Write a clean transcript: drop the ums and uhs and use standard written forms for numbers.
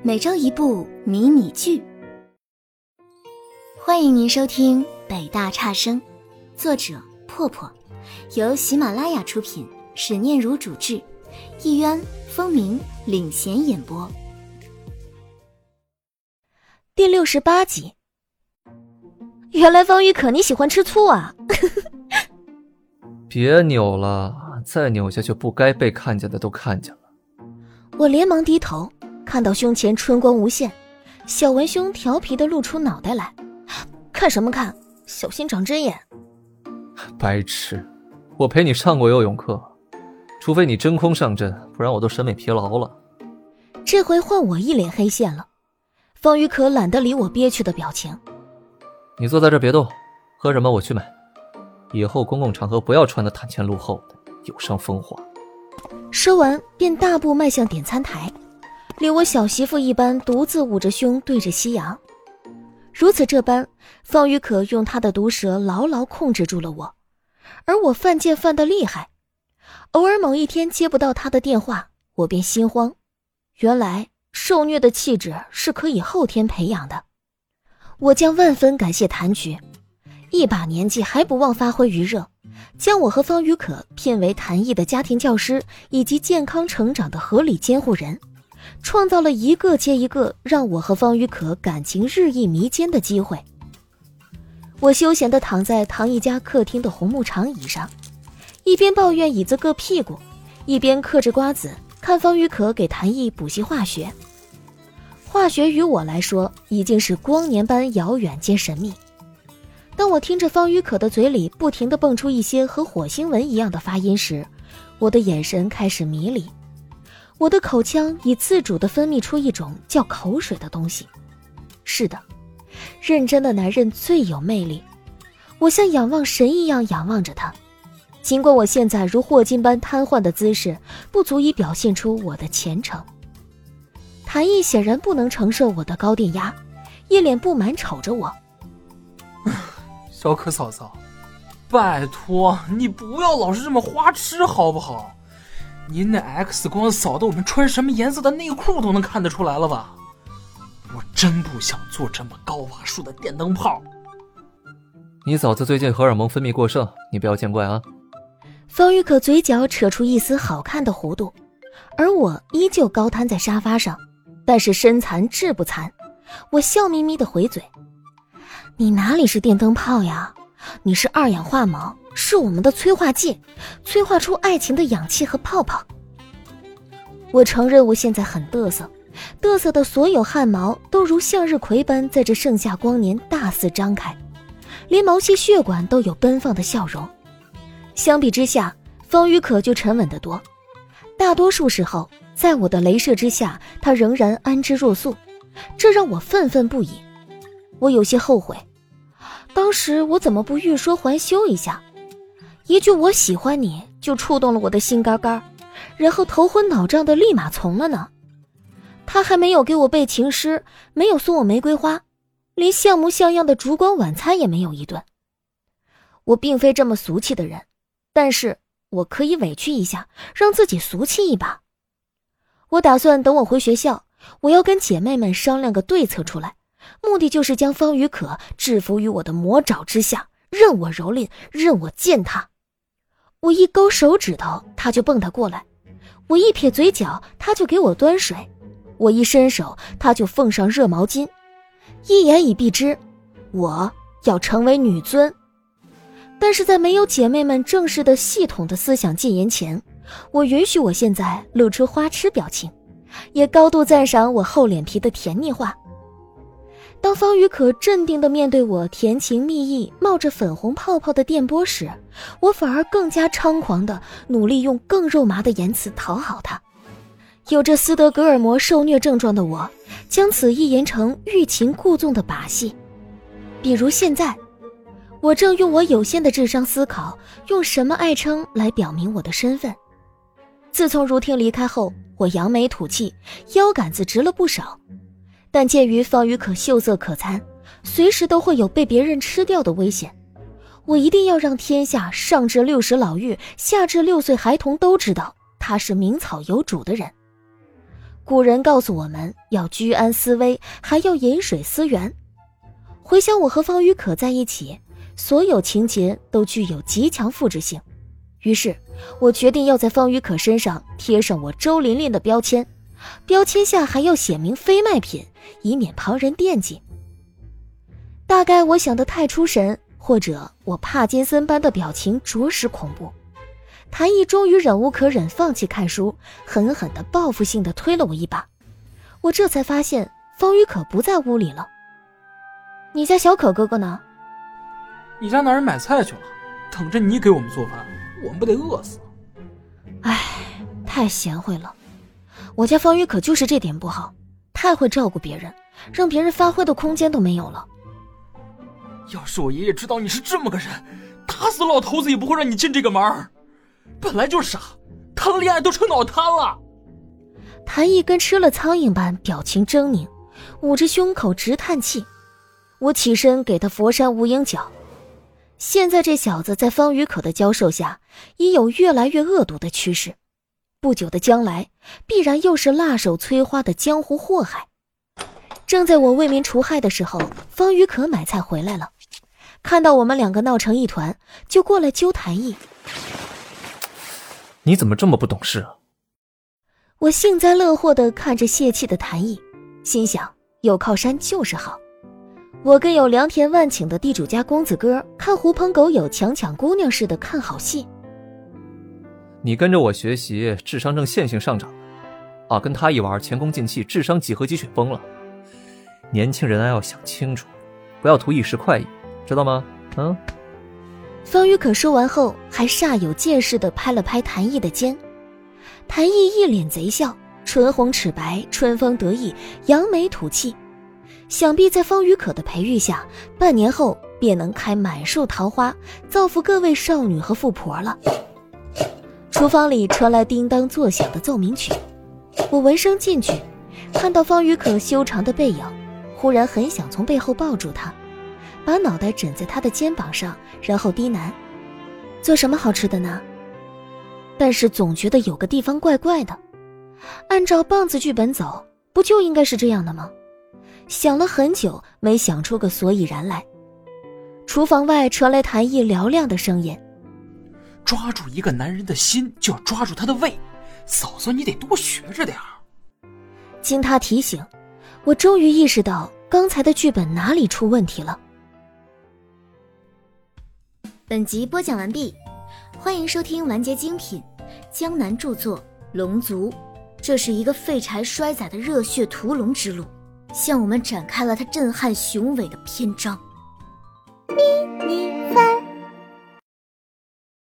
每周一部迷你剧。欢迎您收听北大差生，作者破破，由喜马拉雅出品，史念如主制，易渊、风鸣领衔演播。 第68集。原来方玉可你喜欢吃醋啊别扭了，再扭下去不该被看见的都看见了。 我连忙低头，看到胸前春光无限，小文兄调皮地露出脑袋来。看什么看，小心长针眼。 白痴，我陪你上过游泳课，除非你真空上阵，不然我都审美疲劳了。 这回换我一脸黑线了。方玉可懒得理我憋屈的表情。 你坐在这别动，喝什么我去买。以后公共场合不要穿得袒前露后的，有伤风化。 说完便大步迈向点餐台，留我小媳妇一般独自捂着胸对着夕阳。如此这般，方玉可用她的毒舌牢牢控制住了我，而我犯贱犯得厉害。偶尔某一天接不到她的电话，我便心慌。原来受虐的气质是可以后天培养的。我将万分感谢谭局，一把年纪还不忘发挥余热，将我和方玉可聘为谭毅的家庭教师以及健康成长的合理监护人，创造了一个接一个让我和方玉可感情日益弥坚的机会。我休闲地躺在唐毅家客厅的红木长椅上，一边抱怨椅子硌屁股，一边嗑着瓜子看方玉可给谭毅补习化学。化学于我来说已经是光年般遥远兼神秘。当我听着方玉可的嘴里不停地蹦出一些和火星文一样的发音时，我的眼神开始迷离，我的口腔已自主地分泌出一种叫口水的东西。是的，认真的男人最有魅力，我像仰望神一样仰望着他。尽管我现在如霍金般瘫痪的姿势不足以表现出我的虔诚。谭毅显然不能承受我的高电压，一脸不满瞅着我。 小可嫂嫂，拜托你不要老是这么花痴好不好？您那 X 光扫的我们穿什么颜色的内裤都能看得出来了吧？我真不想做这么高瓦数的电灯泡。 你嫂子最近荷尔蒙分泌过剩，你不要见怪啊。 方玉可嘴角扯出一丝好看的弧度，而我依旧高瘫在沙发上，但是身残志不残。我笑眯眯地回嘴，你哪里是电灯泡呀，你是二氧化锰，是我们的催化剂，催化出爱情的氧气和泡泡。我承认我现在很嘚瑟，嘚瑟的所有汗毛都如向日葵般在这盛夏光年大肆张开，连毛细血管都有奔放的笑容。相比之下，方玉可就沉稳得多，大多数时候在我的雷射之下，他仍然安之若素，这让我愤愤不已。我有些后悔，当时我怎么不欲说还休一下？一句我喜欢你就触动了我的心肝肝，然后头昏脑胀的立马从了呢。他还没有给我背情诗，没有送我玫瑰花，连像模像样的烛光晚餐也没有一顿。我并非这么俗气的人，但是我可以委屈一下，让自己俗气一把。我打算等我回学校，我要跟姐妹们商量个对策出来，目的就是将方玉可制服于我的魔爪之下，任我蹂躏，任我践踏。我一勾手指头，他就蹦跶过来；我一撇嘴角，他就给我端水；我一伸手，他就奉上热毛巾。一言以蔽之，我要成为女尊。但是在没有姐妹们正式的系统的思想禁言前，我允许我现在露出花痴表情，也高度赞赏我厚脸皮的甜腻话。当方玉可镇定地面对我甜情蜜意冒着粉红泡泡的电波时，我反而更加猖狂地努力用更肉麻的言辞讨好她。有着斯德哥尔摩受虐症状的我，将此一言成欲擒故纵的把戏。比如现在，我正用我有限的智商思考，用什么爱称来表明我的身份。自从如听离开后，我扬眉吐气，腰杆子直了不少。但鉴于方玉可秀色可餐，随时都会有被别人吃掉的危险，我一定要让天下上至60老妪，下至6岁孩童都知道他是名草有主的人。 古人告诉我们要居安思危，还要饮水思源。回想我和方宇可在一起，所有情节都具有极强复制性。于是我决定要在方宇可身上贴上我周琳琳的标签，标签下还要写明非卖品，以免旁人惦记。大概我想得太出神，或者我帕金森般的表情着实恐怖。谭毅终于忍无可忍，放弃看书，狠狠地报复性地推了我一把。我这才发现方宇可不在屋里了。你家小可哥哥呢？ 你家男人买菜去了，等着你给我们做饭，我们不得饿死。 唉，太贤惠了。我家方宇可就是这点不好，太会照顾别人，让别人发挥的空间都没有了。 要是我爷爷知道你是这么个人，打死老头子也不会让你进这个门。本来就傻，谈恋爱都成脑瘫了。 谭毅跟吃了苍蝇般，表情狰狞，捂着胸口直叹气。我起身给他佛山无影脚。现在这小子在方宇可的教授下，已有越来越恶毒的趋势。不久的将来，必然又是辣手摧花的江湖祸害。正在我为民除害的时候，方宇可买菜回来了，看到我们两个闹成一团，就过来揪谭毅。 你怎么这么不懂事啊？ 我幸灾乐祸地看着泄气的谭毅，心想有靠山就是好。我跟有良田万顷的地主家公子哥看狐朋狗友强抢姑娘似的看好戏。 你跟着我学习，智商正线性上涨啊！跟他一玩，前功尽弃，智商几何级雪崩了。年轻人要想清楚，不要图一时快意，知道吗？ 方宇可说完后，还煞有介事地拍了拍谭毅的肩。谭毅一脸贼笑，唇红齿白，春风得意，扬眉吐气。想必在方宇可的培育下，半年后便能开满树桃花，造福各位少女和富婆了。厨房里传来叮当作响的奏鸣曲，我闻声进去，看到方宇可修长的背影，忽然很想从背后抱住他，把脑袋枕在他的肩膀上，然后低喃：做什么好吃的呢？但是总觉得有个地方怪怪的，按照棒子剧本走，不就应该是这样的吗？想了很久，没想出个所以然来。厨房外传来谭毅嘹亮的声音： 抓住一个男人的心，就要抓住他的胃，嫂嫂你得多学着点儿。 经他提醒，我终于意识到刚才的剧本哪里出问题了。 本集播讲完毕，欢迎收听完结精品，江南著作《龙族》，这是一个废柴衰仔的热血屠龙之路，向我们展开了他震撼雄伟的篇章。你